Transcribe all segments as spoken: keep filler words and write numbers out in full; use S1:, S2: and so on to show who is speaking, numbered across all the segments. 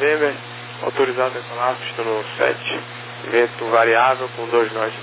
S1: November, autorizado a decolar, pista no sete, vento variável com dois nós.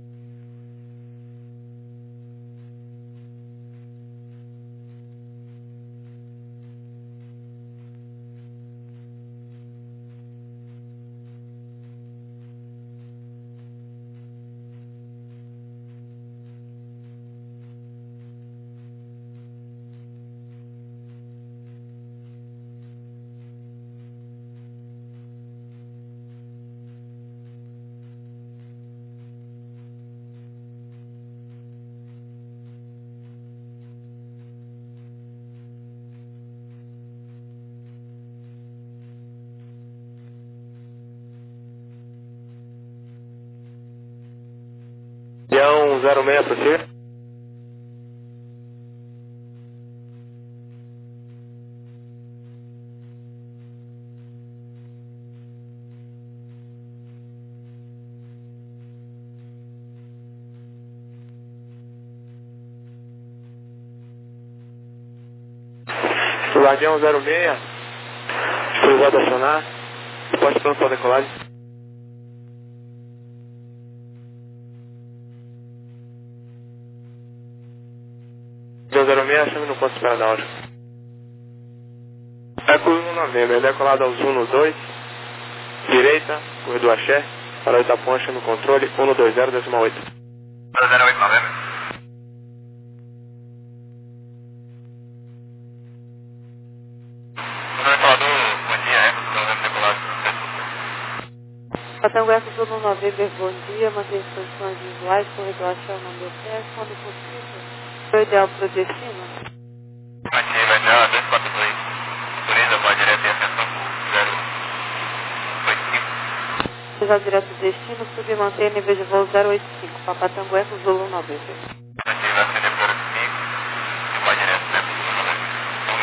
S1: Guardião zero seis, aproxima. Guardião zero seis, autorizado a acionar, pode pronto para decolagem. zero seis, chame no ponto espera da hora. Eco um November, decolado ao Zoom no dois, direita, corredor Axé, para o Itapuã, chame o controle, um dois zero, décima oito.
S2: zero oito November.
S3: Patanguá Zulu November, bom dia, mantenha as condições visuais, corredor Axé, não deu certo, quando possível. Foi ideal para o destino?
S2: Ativa, já, dois quatro dois. Autoriza, vai direto em atenção, zero oito cinco.
S3: Seja direto do destino, submanter nível de voo zero oito cinco, Papatanguá Zulu November.
S2: Ativa, acender zero oito cinco, e vai direto, né, um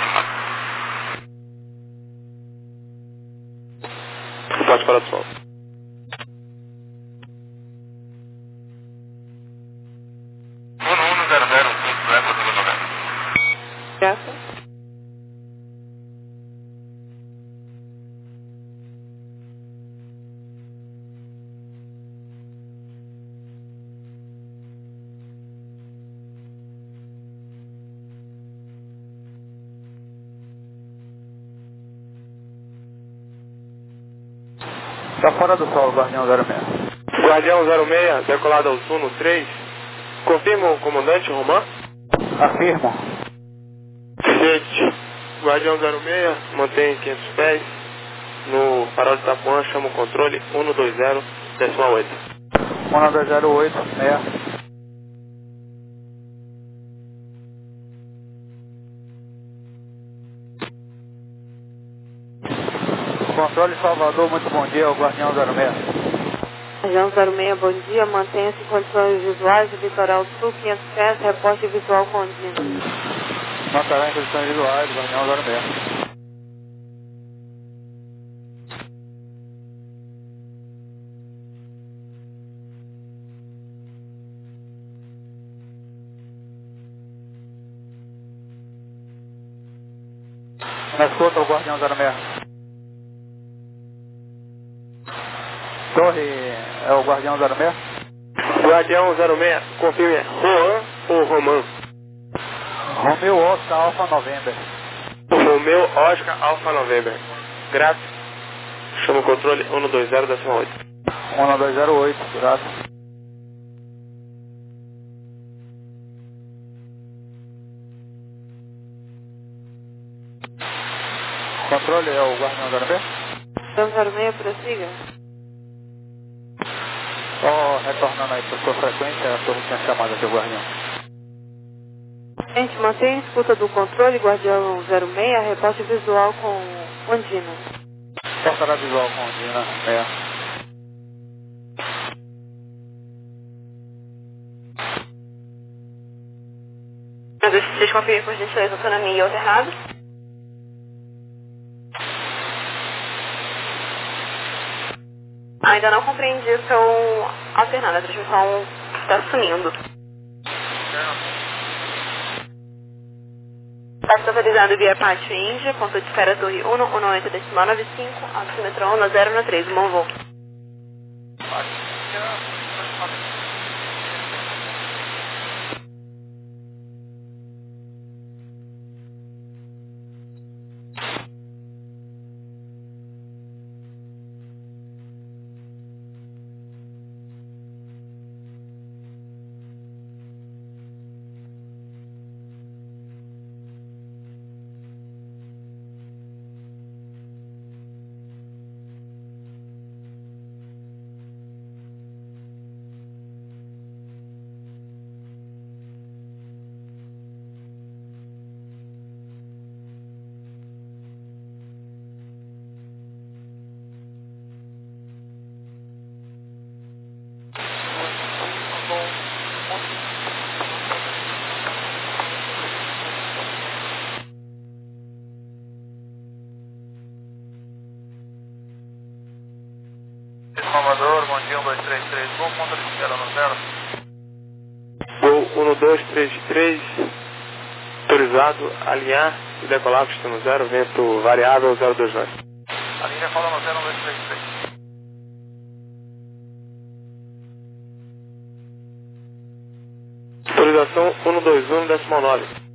S2: minuto de
S1: Pode para o sol.
S3: Graças.
S4: Está fora do sol, Guardião zero seis.
S1: Guardião zero seis, decolado ao Sul no três. Confirma o comandante Romã?
S4: Afirmo.
S1: Sete. Guardião zero seis, mantém quinhentos pés. No farol de Itapuã, chama o controle, um dois zero, décima oito.
S4: um dois zero oito, seis. Controle Salvador, muito bom dia, o Guardião zero seis.
S3: Guardião zero seis, bom dia, mantenha-se em condições visuais do litoral sul, quinhentos pés, reporte visual contínuo.
S4: Manterá em condições visuais, Guardião zero seis. Na escuta, o Guardião zero seis. Torre, é o Guardião zero seis?
S1: Guardião zero seis, confirme, Juan ou Romã?
S4: Romeu Oscar Alfa November.
S1: Romeu Oscar Alfa November. Graças. Chama o controle, um dois zero, décima oito.
S4: um dois zero oito, graças. Controle é o Guardião zero seis?
S3: Guardião zero seis, prossiga.
S4: Só retornando aí para sua frequência, a torre tinha chamado aqui o Guardião.
S3: Gente, mantenha a escuta do controle, Guardião zero seis, reporte visual com Ondina.
S4: Portará visual com Ondina, seis.
S3: Vocês confirmem por gentileza autonomia e alternado? Ainda não compreendi o seu alternado, a transmissão está sumindo. Está Serviço autorizado via Pátio Índia, ponto de espera Torre um um oito decimal nove cinco, altímetro um zero um três, bom voo.
S4: Salvador, bom dia, um dois três três, Gol, ponta de espera no zero.
S1: Gol um dois três três, autorizado, alinhar e decolar, pistão zero, vento variável zero dois nove.
S4: A linha fala no zero um dois três três.
S1: Autorização um dois um decimal nove.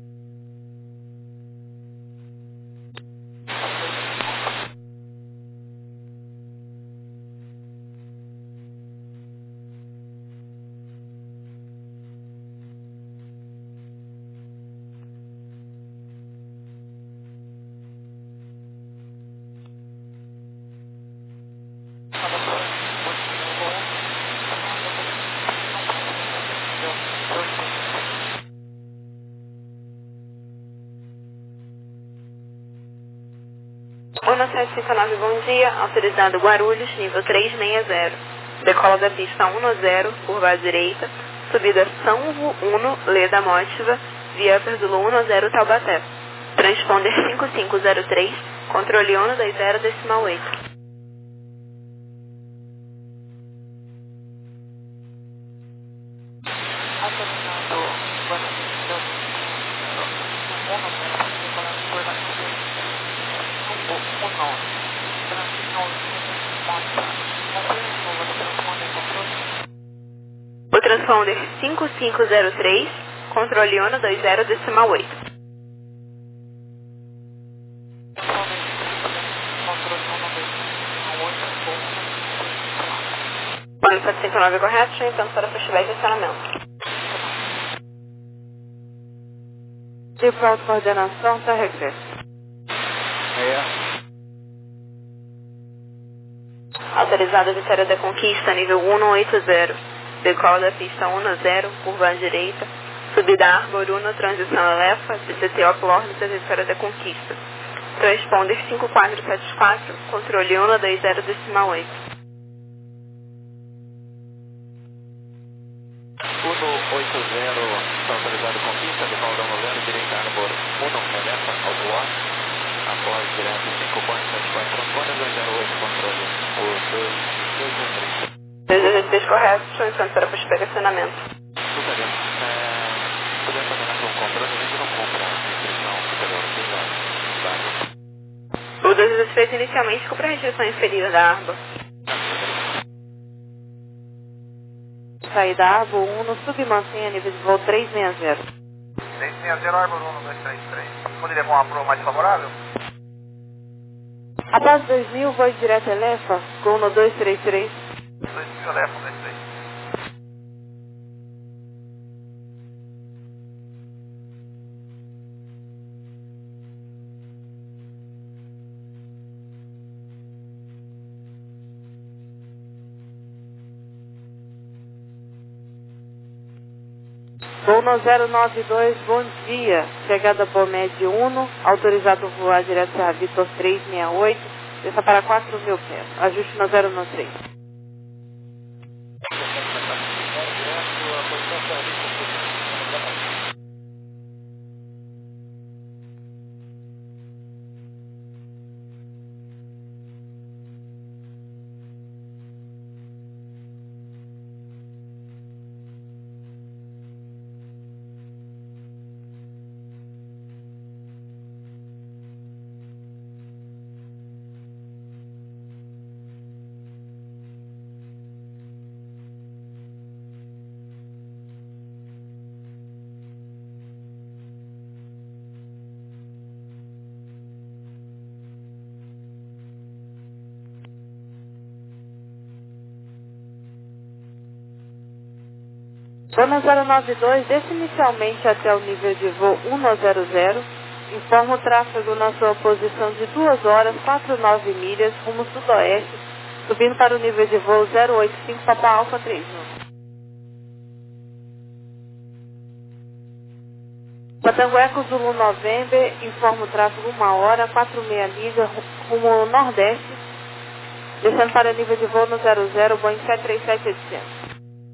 S3: um sete cinco nove, bom dia, autorizado Guarulhos, nível trezentos e sessenta. Decola da pista um zero, curva à direita, subida São Uno, Leda Mótiva, via Perdulo um zero, Taubaté. Transponder cinco cinco zero três, controle um dois zero, decimal oito. O transponder cinco cinco zero três, controle um dois zero, decimal oito. um sete cinco nove correto, então para festival de estacionamento. De pronto, coordenação, tá regresso.
S4: É.
S3: Autorizado Vitória da Conquista, nível um oito zero. Decola da pista um zero, curva à direita. Subida Arbor um, transição Elefa, C C T O Clórdita, Vitória da Conquista. Transponder cinco quatro sete quatro, controle um dois zero, decimal oito.
S2: um oito zero, está autorizado Conquista, decola da um zero, direita Arbor um, Elefa, Alto Ar. Após direto cinco quatro sete quatro, transponder dois zero oito, controle dois dois um três.
S3: dois dois correto, então para festival de estacionamento.
S2: Gostaria, é, poder fazer na sua compra, a gente não compra a restrição superior de
S3: O dois dois fez inicialmente compra a restrição inferior da Arbor. Saída Arbor um, no submantenha nível de voo trezentos e sessenta.
S4: trezentos e sessenta, Arbor um dois três três. Poderia pôr uma prova mais favorável?
S3: Após dois mil, voo direto Elefa, com um dois três três.
S4: dois mil, Elefa, um dois três.
S3: Voo no zero nove dois, bom dia. Chegada Bomed um, autorizado voar direto a Vitor trezentos e sessenta e oito, desça para quatro mil pés. Ajuste no zero nove três. Zona zero nove dois, desce inicialmente até o nível de voo um zero zero. Informa o tráfego na sua posição de duas horas, quarenta e nove milhas, rumo sudoeste, subindo para o nível de voo zero oito cinco, Papa Alfa três um. Tango Eco Zulu November, informa o tráfego uma hora, quarenta e seis milhas, rumo nordeste, descendo para o nível de voo no zero zero, Boeing sete três sete oitocentos.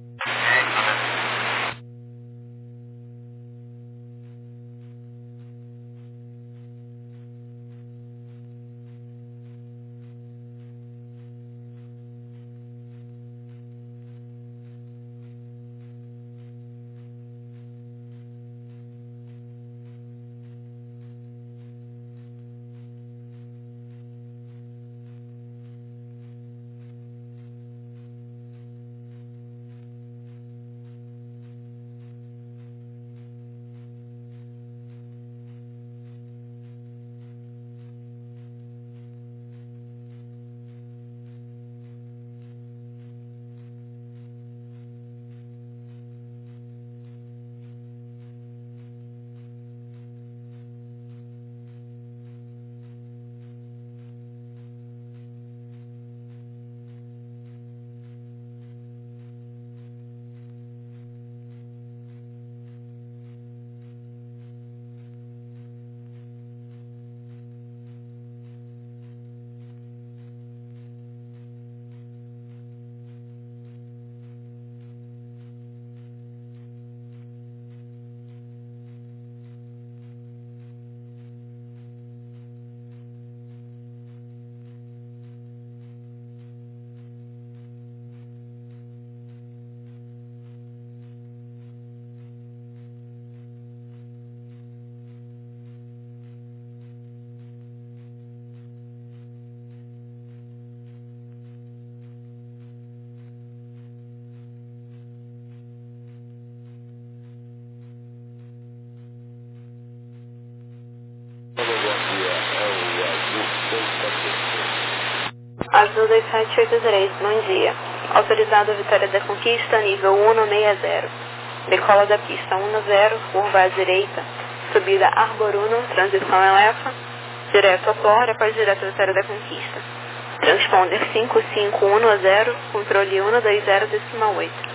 S3: Azul dois sete oito três, bom dia. Autorizado a Vitória da Conquista, nível um seis zero. Decola da pista um zero, curva à direita, subida Arbor um, transição Elefa, direto a Flora, após direto a Vitória da Conquista. Transponder cinco cinco um zero, controle um dois zero, decimal oito.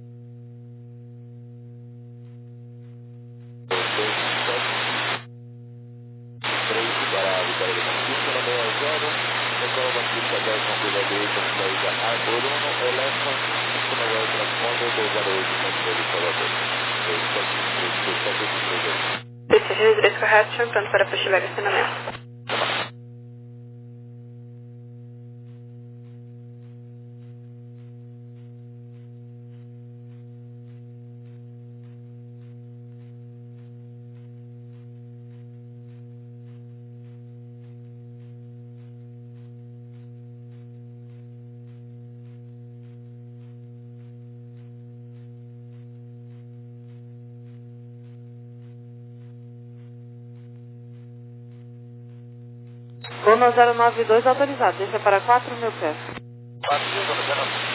S3: Preciso de três correto, pronto para postilar acionamento. Zona zero nove dois autorizado, deixa para quatro mil pés.
S2: quatro mil, zona zero nove.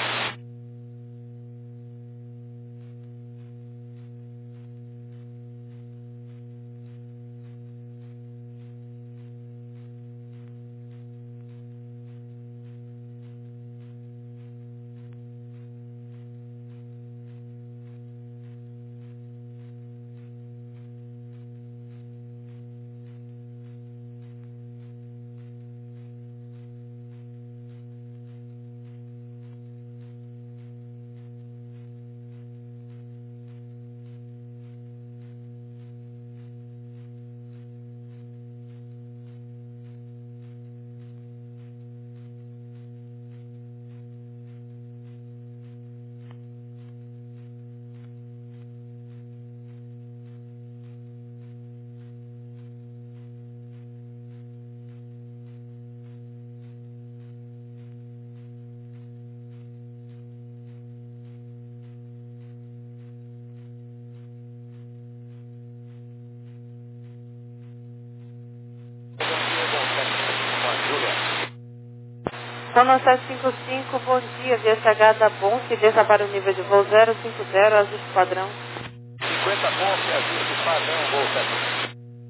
S3: Sono sete cinco cinco, bom dia, V S H da Bonse, desça para o nível de voo zero cinco zero, ajuste padrão.
S2: cinquenta Bonse, ajuste padrão, voo sete.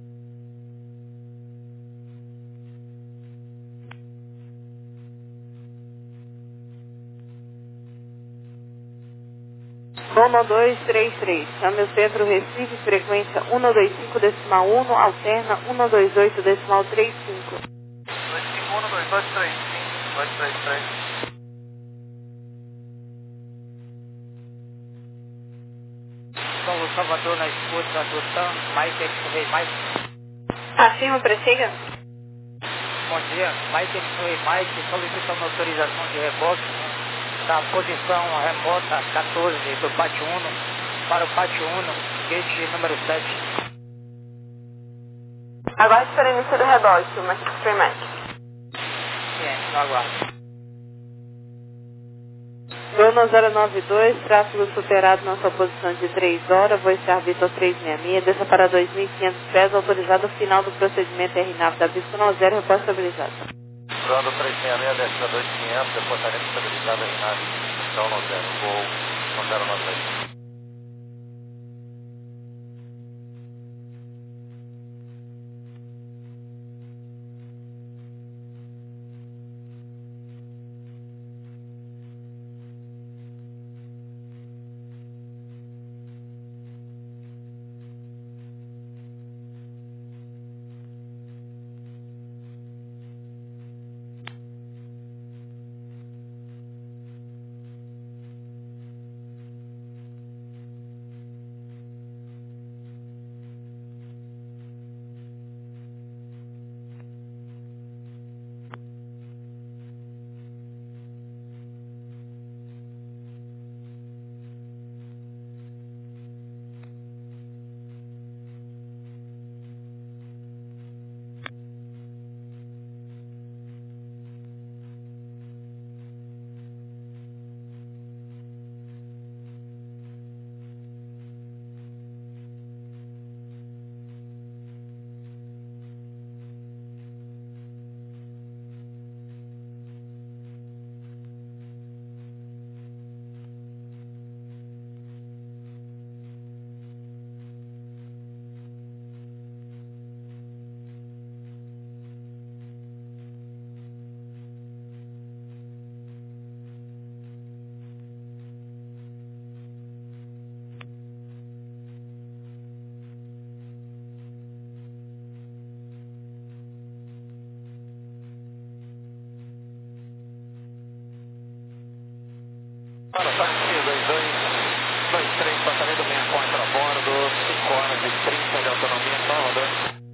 S3: Sono dois três três, chame o centro Recife, frequência cento e vinte e cinco decimal um, alterna cento e vinte e oito decimal trinta e cinco.
S1: dois cinco um, dois dois três cinco, dois três três.
S4: São Salvador na escuta, adoção, Mike X-Ray, Mike.
S3: Afirma, prossiga.
S4: Bom dia, Mike X-Ray, Mike, solicitando autorização de reboque da posição remota quatorze do pátio um para o pátio um, gate número sete.
S3: Aguarde para o início do rebote, uma X-Ray Mike.
S4: Sim, no aguardo.
S3: Dono zero nove dois, tráfego superado na sua posição de três horas, vou estar Vitor trezentos e sessenta, desça para dois mil e quinhentos pés, autorizado final do procedimento R NAV da pista um zero, reposto estabilizado.
S2: Brando trezentos e sessenta, desce para dois mil e quinhentos, reportamento estabilizado em nave, então um zero, voo um zero nove dois. Para o táxi dois dois dois três, passageiro sessenta e quatro a bordo, cinco horas e trinta de autonomia, Salvador.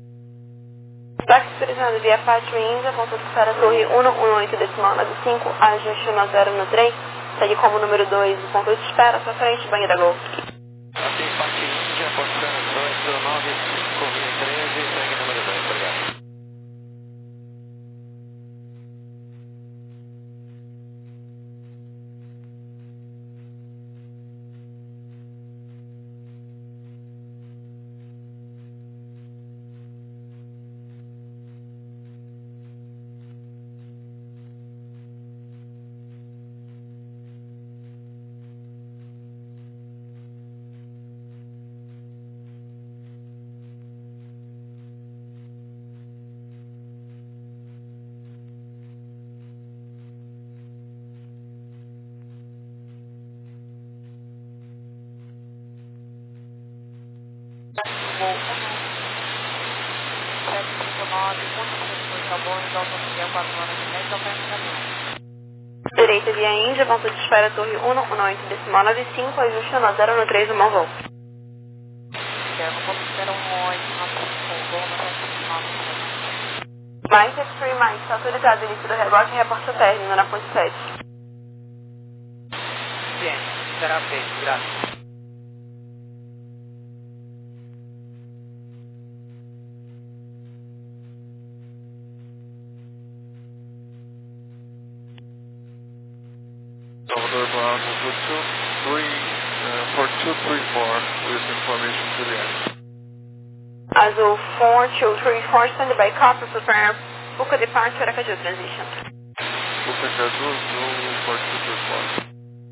S3: Táxi autorizado via Pátio Índia, ponto de para a torre cento e dezoito decimal noventa e cinco, ajuste um zero no trem, segue como número dois, ponto de espera, sua frente, banheira Gol.
S2: Aqui, Pátio Índia, postando dezoito noventa e cinco mil e treze, segue número dois, obrigado.
S3: Direita via Índia, ponto de espera torre cento e dezoito decimal noventa e cinco, ajuste um zero no três, um bom voo. Mike X-Ray Mike, está autorizado início do rebote e reporte término na ponte sete.
S4: Sim, será feito, graças.
S1: Salvador Ground for two three uh, for two three four with information to the end.
S3: Azul four two three four, stand by copy, prepare Buca departure, Aracaju transition.
S1: Book
S5: Qualquer azul, no Ford Super Sport.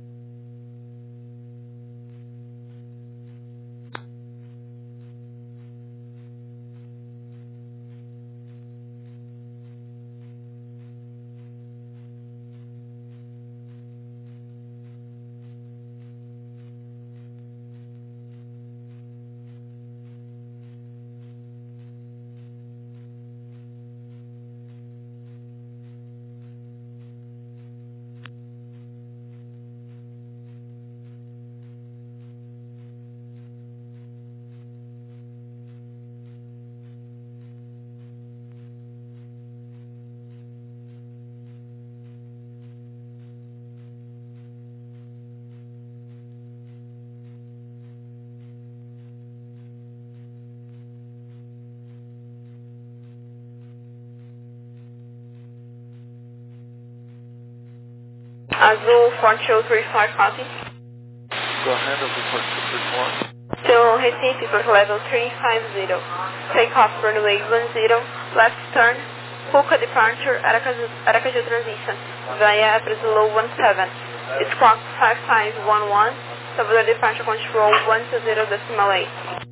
S3: Azul Ford Show three four copy.
S5: Go ahead, I'll be Ford Super Sport.
S3: To Recife, Porto Level three five zero. Take off runway one zero, left turn, Puca departure, Aracaju, Aracaju transition, via Brazil one seven. It's clock five five one one, Salvador departure control one two zero decimal eight.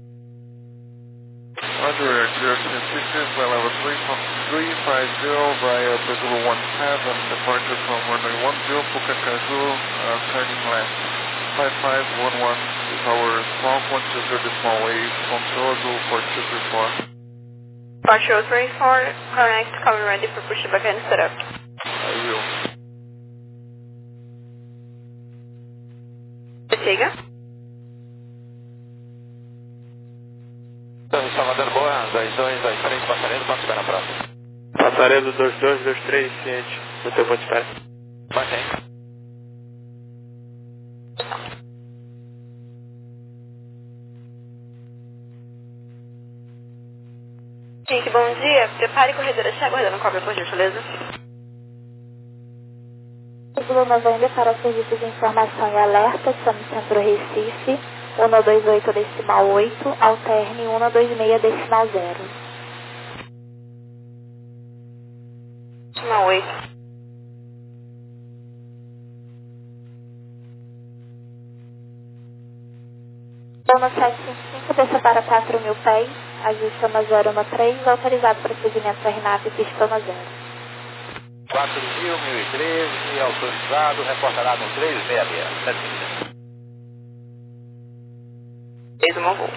S5: Roger, zero San Francisco, level three five zero via Brazil one seven, departure from runway one zero, Pucacaju, uh, turning left. five five one one is our squawk, one two zero decimal eight, control Azul Ford Super Sport.
S3: Ford Show three four, correct, coming ready for push back and setup.
S5: I will.
S3: Siga.
S2: Salvador, boa, dois dois dois três, passarelo, pode ficar na próxima.
S1: Passarelo dois dois dois três, ciente, no teu ponto de espera.
S2: Mantém.
S3: Gente, bom dia. Prepare corredor achar, aguardando cobra por gentileza.
S6: Seguro Novembro para os serviços de informação e alerta, chame Centro Recife, um dois oito decimal oito, alterne um dois seis decimal zero.
S3: Decimal oito.
S6: Zona sete cinco cinco, desça para quatro mil pés, ajuste na zero um três, autorizado procedimento R N A V pista na zero.
S2: quatro mil, mil e treze, autorizado, reportará no três seis seis.
S3: Fez uma voo.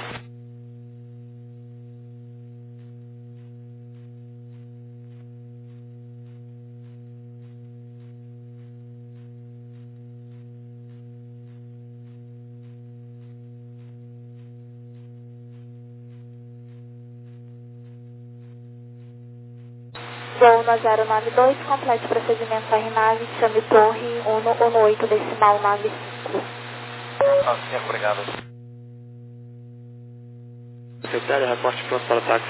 S6: Voo na zero nove dois, complete procedimento R N A V, chame torre um um oito decimal nove cinco.
S2: Ah, sim, obrigado.
S1: Secretário, reporte pronto para o táxi.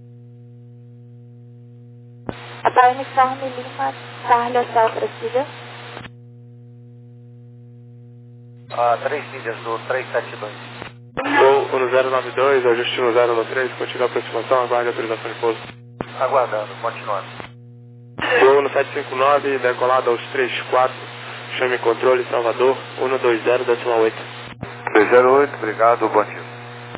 S6: Até uniforme Lima, Charlie Hotel, prossiga.
S2: Ah, três milhas do três sete dois.
S1: Voo no zero nove dois, ajuste no zero um três, continua a aproximação, aguarde a autorização de pouso.
S2: Aguardando, continuando.
S1: Voo no sete cinco nove, decolado aos três quatro, chame controle Salvador, um dois zero decimal oito.
S5: dois zero oito, obrigado, bom dia.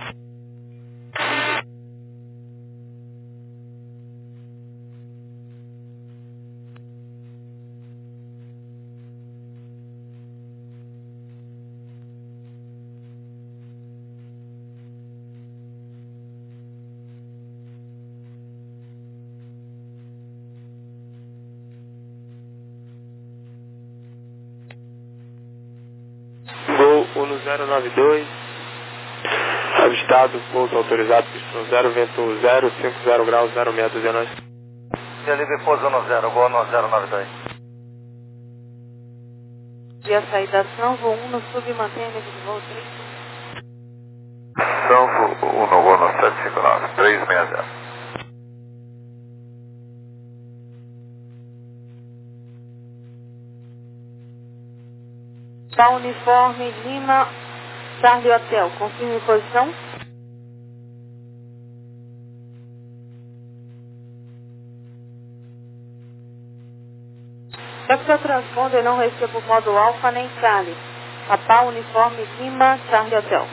S1: Voo no zero nove dois, avistado, pouso autorizado, pistão zero, vento zero, cinco zero graus, zero seis dezenove.
S2: Delivery pouso no zero, voo no zero nove dois.
S6: Dia saídação, voo um no sub, mantenha nível de voo três.
S5: Então, um no voo no sete cinco nove, três seis zero.
S6: Da uniforme Lima, Charlie Hotel, confirme posição.
S7: Capitão Transponder, não recebo o módulo Alfa nem Charlie. Papá, uniforme Lima, Charlie Hotel.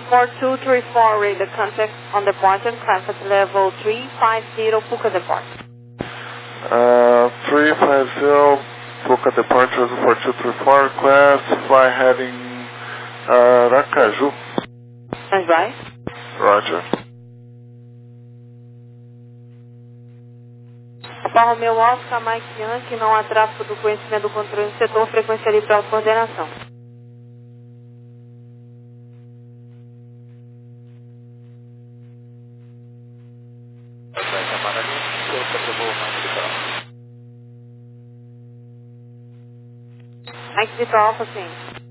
S7: four two three four, radar contact on departure, class at level three five zero, Puka departure.
S5: Uh, three five zero, Puka departure four two three four, class, fly heading uh, Aracaju.
S7: Stand by.
S5: Roger.
S7: Papa Romeo Oscar, Mike Yankee, não há tráfego do conhecimento do controle no setor, frequência livre para coordenação. Mike Vitor Alpha, sim.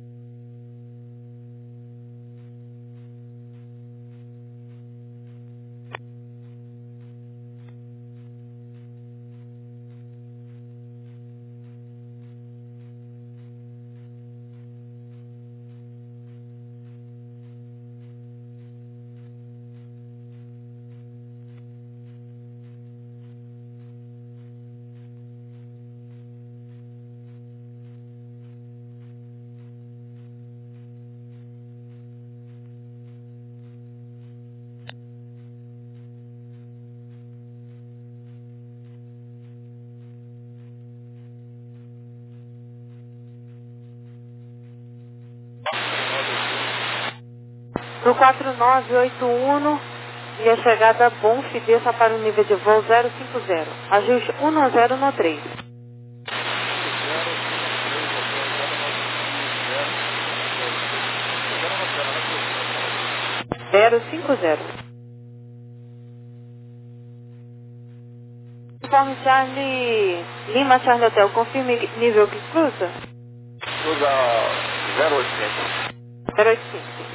S7: No quatro nove oito um, e a chegada Bonf, desça para o nível de voo zero cinco zero. Ajuste um zero no três. zero cinco zero. Informe Charlie Lima, Charlie Hotel, confirme nível que cruza?
S2: Cruza zero oito cinco.
S7: zero oito cinco.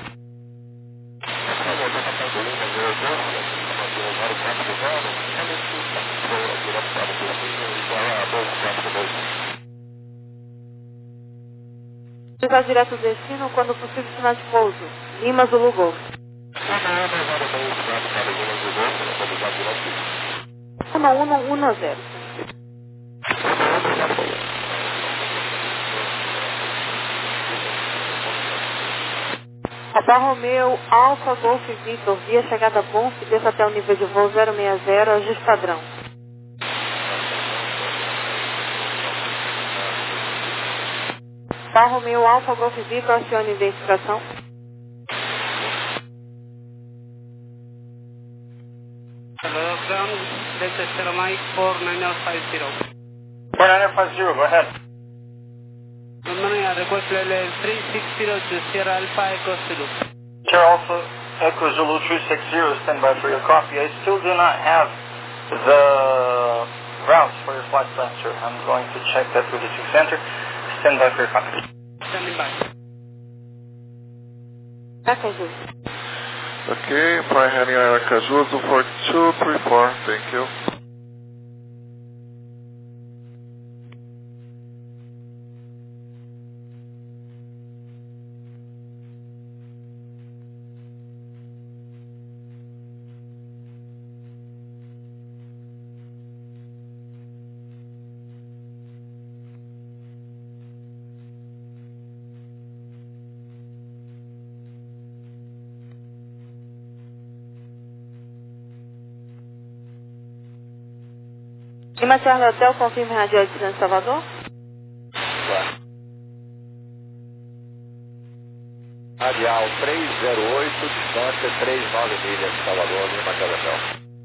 S7: Cruzar direto do destino quando possível sinal de pouso. Lima Zulu Golf. um um um zero. Papa Romeo Alfa Golf Victor, via chegada Bonf, desça até o nível de voo zero seis zero, ajuste padrão. Papa Romeo Alfa Golf Victor, acione identificação.
S8: Hello, ground, this is Ceramic four nine zero five zero.
S2: four nine zero five zero, go ahead.
S8: Good morning, I request level three six zero to Sierra Alpha Echo Zulu.
S2: Sierra Alpha Echo Zulu three six zero, stand by for your copy. I still do not have the routes for your flight plan, sir. I'm going to check that with the two center. Stand by for your copy.
S8: Standing by.
S7: Aracaju.
S5: Okay, fly heading Aracaju four two three four, thank you.
S7: Lima Charlie Hotel, confirme radial de San Salvador.
S2: Radial três zero oito, distância três nove milhas, Salvador, Lima Charlie Hotel.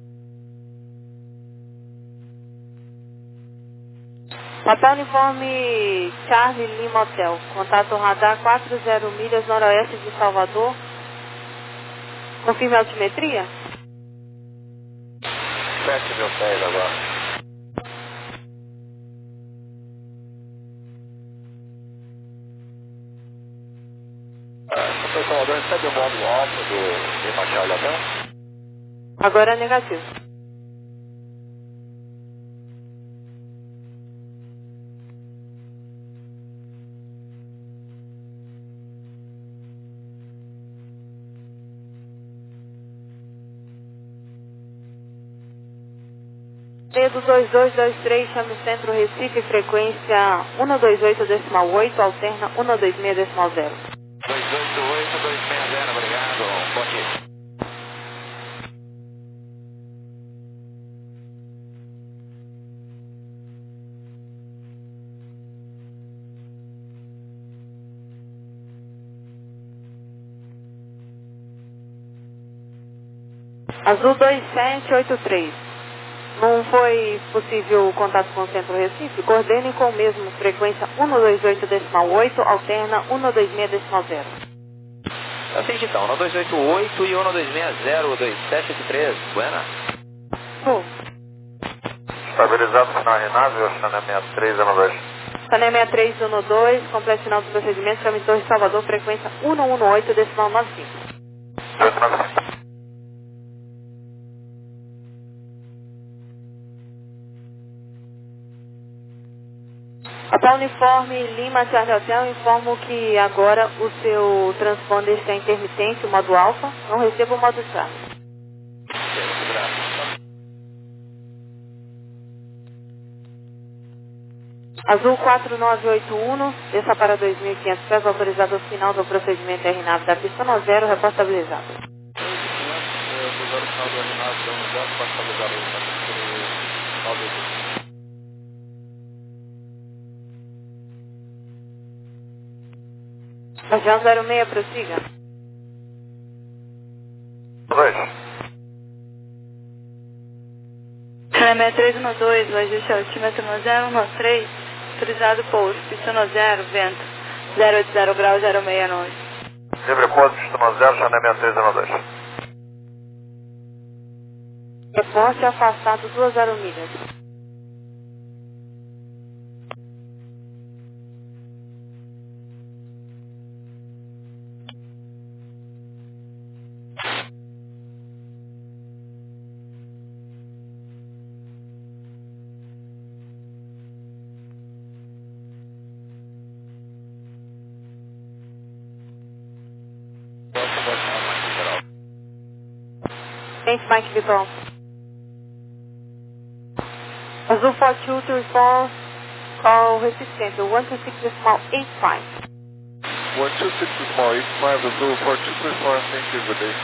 S7: Papel uniforme Charlie Lima Hotel, contato radar quatro zero milhas noroeste de Salvador. Confirme a altimetria.
S2: sete mil pés agora. São Salvador, recebe o módulo alto do Lima Charlie Hotel?
S7: Agora é negativo. Dedo dois dois dois três, chame centro Recife, frequência um dois oito decimal oito, alterna um dois seis decimal zero.
S2: dois oito oito dois seis zero, obrigado.
S7: Azul dois sete oito três. Não foi possível o contato com o Centro Recife? Coordene com o mesmo, frequência um dois oito decimal oito, alterna um dois seis decimal zero.
S2: Assim então, um dois oito oito e um dois seis zero dois sete oito três. Buena.
S7: Oh.
S5: Estabilizado final Renave, Sané sessenta e três um dois.
S7: Sané sessenta e três um dois, completo final do procedimento, transmissor de Salvador, frequência um um oito decimal nove cinco. Hotel Uniforme Lima Charlie Hotel, informo que agora o seu transponder está intermitente, o modo alfa, não receba o modo Charlie. Azul quatro nove oito um, desça para dois mil e quinhentos pés, autorizado ao final do procedimento R nave da pista no zero, repórta estabilizado. Região zero seis, prossiga.
S5: dois.
S3: Sané sessenta e três um dois, o ajuste altímetro no zero um três, autorizado pouso, pista no zero, vento, zero oito zero grau, zero seis nove.
S5: Livre pouso, pista no zero, Sané sessenta e três um dois.
S7: Reporte afastado duas zero milhas. Gente, Mike Vitor. Azul quatro dois três quatro, call Recife Centro, um dois seis decimal oito cinco.
S5: one two six decimal eight five, Azul four two three four, thank you, good day.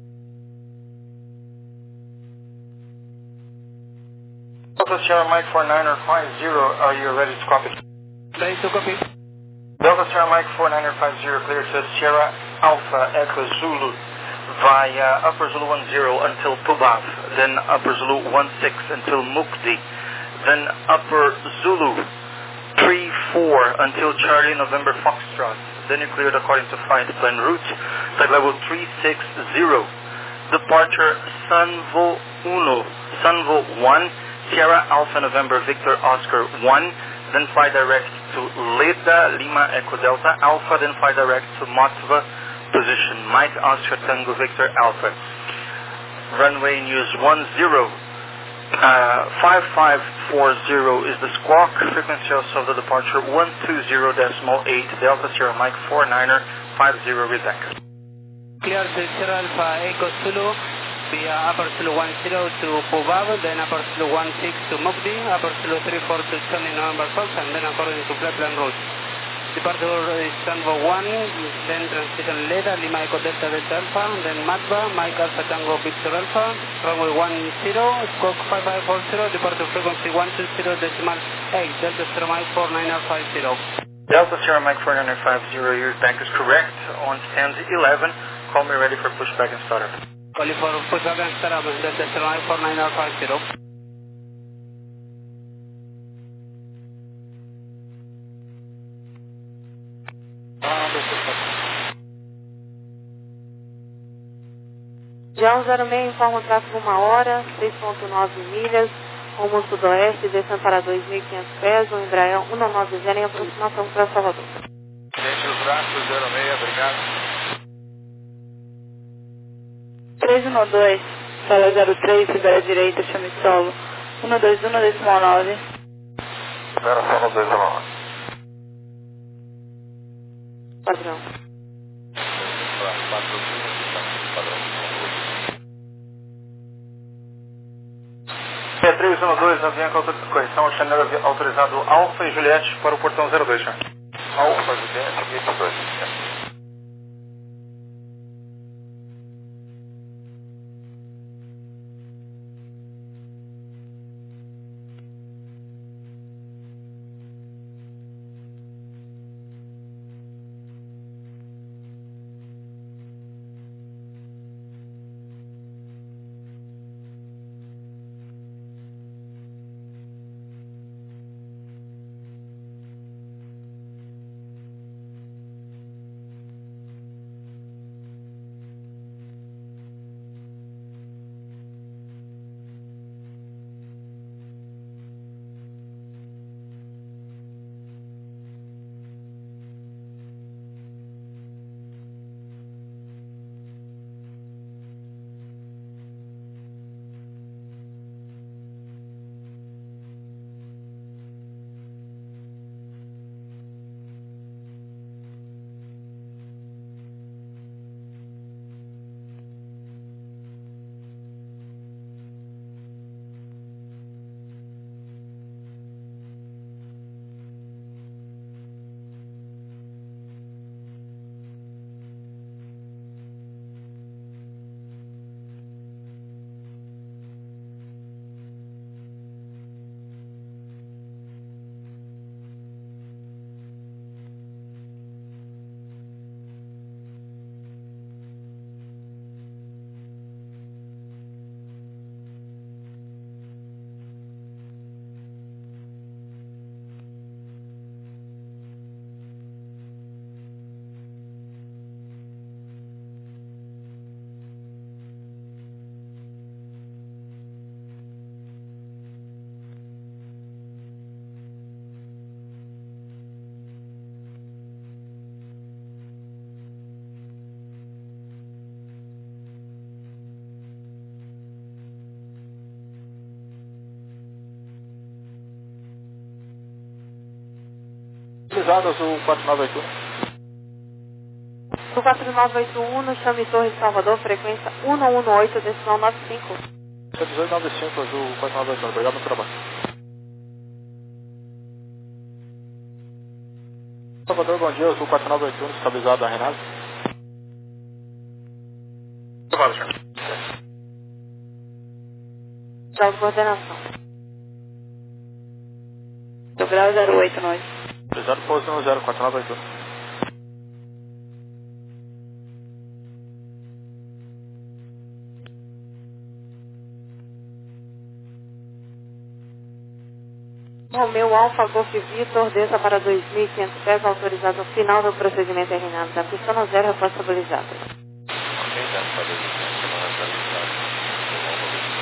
S9: Delta Sierra Mike four niner five zero, are you ready to copy?
S8: Ready to copy.
S9: Delta Sierra Mike four niner five zero, clear to Sierra Alpha Echo Zulu via Upper Zulu one zero until Pubav, then Upper Zulu one six until Mukdi, then Upper Zulu three four until Charlie November Foxtrot, then you cleared according to flight plan route, flight level three six zero, departure Sanvo Uno, Sanvo one, Sierra Alpha November Victor Oscar one, then fly direct to Leda Lima Echo Delta Alpha, then fly direct to Motiva position Mike Oscar Tango Victor Alpha. Runway news one zero, uh, five five four zero is the squawk, frequency of the departure one two zero decimal eight, Delta Sierra Mike four niner five zero, Rebecca.
S8: Clear to Sierra Alpha Echo Zulu via Upper Zulu one zero to Pubav, then Upper Zulu one six to Mukdi, Upper Zulu three four to Charlie November Fox, and then according to flight plan route. Departure is Tango one, then transition Leda, Lima Echo Delta Delta Alpha, then Matba, Mike Alpha Tango Victor Alpha, runway one zero, squawk five five four zero, departure frequency one two zero decimal eight, Delta Sierra Mike four niner five zero.
S9: Delta Sierra Mike four niner five zero, your bank is correct, on stand eleven, call me ready for pushback and startup.
S8: Calling for pushback and startup, Delta Sierra Mike four niner five zero.
S7: Já zero seis informa o tráfego uma hora, seis ponto nove milhas, rumo sudoeste, descendo para dois mil e quinhentos pés, o Embraer um nove zero em aproximação para Salvador.
S5: Gente, os braços zero seis, obrigado.
S3: três um dois, sala zero três, Ribeira Direita, chame solo, um dois um decimal nove.
S5: Espera só no dois nove.
S7: Padrão.
S9: três um dois, avião com correção, chanel autorizado Alfa e Juliette para o portão zero dois, senhor.
S5: Alfa, Juliette, vinte e dois.
S10: Utilizado azul quatro nove oito um.
S7: Do quatro nove oito um, chame Torre de Salvador, frequência um um oito, decimal nove cinco.
S10: dezoito nove cinco, azul quatro nove oito um, obrigado pelo trabalho. Salvador, bom dia, azul quatro nove oito um, estabilizado a Renata.
S9: Obrigado, senhor.
S7: Já de coordenação.
S3: Do grau zero oito nove.
S10: Estabilizado, pouso no zero quatro nove oito um.
S7: Romeu Alfa Golf Vitor, desça para dois mil e quinhentos pés, autorizado ao final do procedimento terminado. Da pista no zero, resposta estabilizada.
S2: Ok, dá para dois mil e quinhentos, semana atualizada.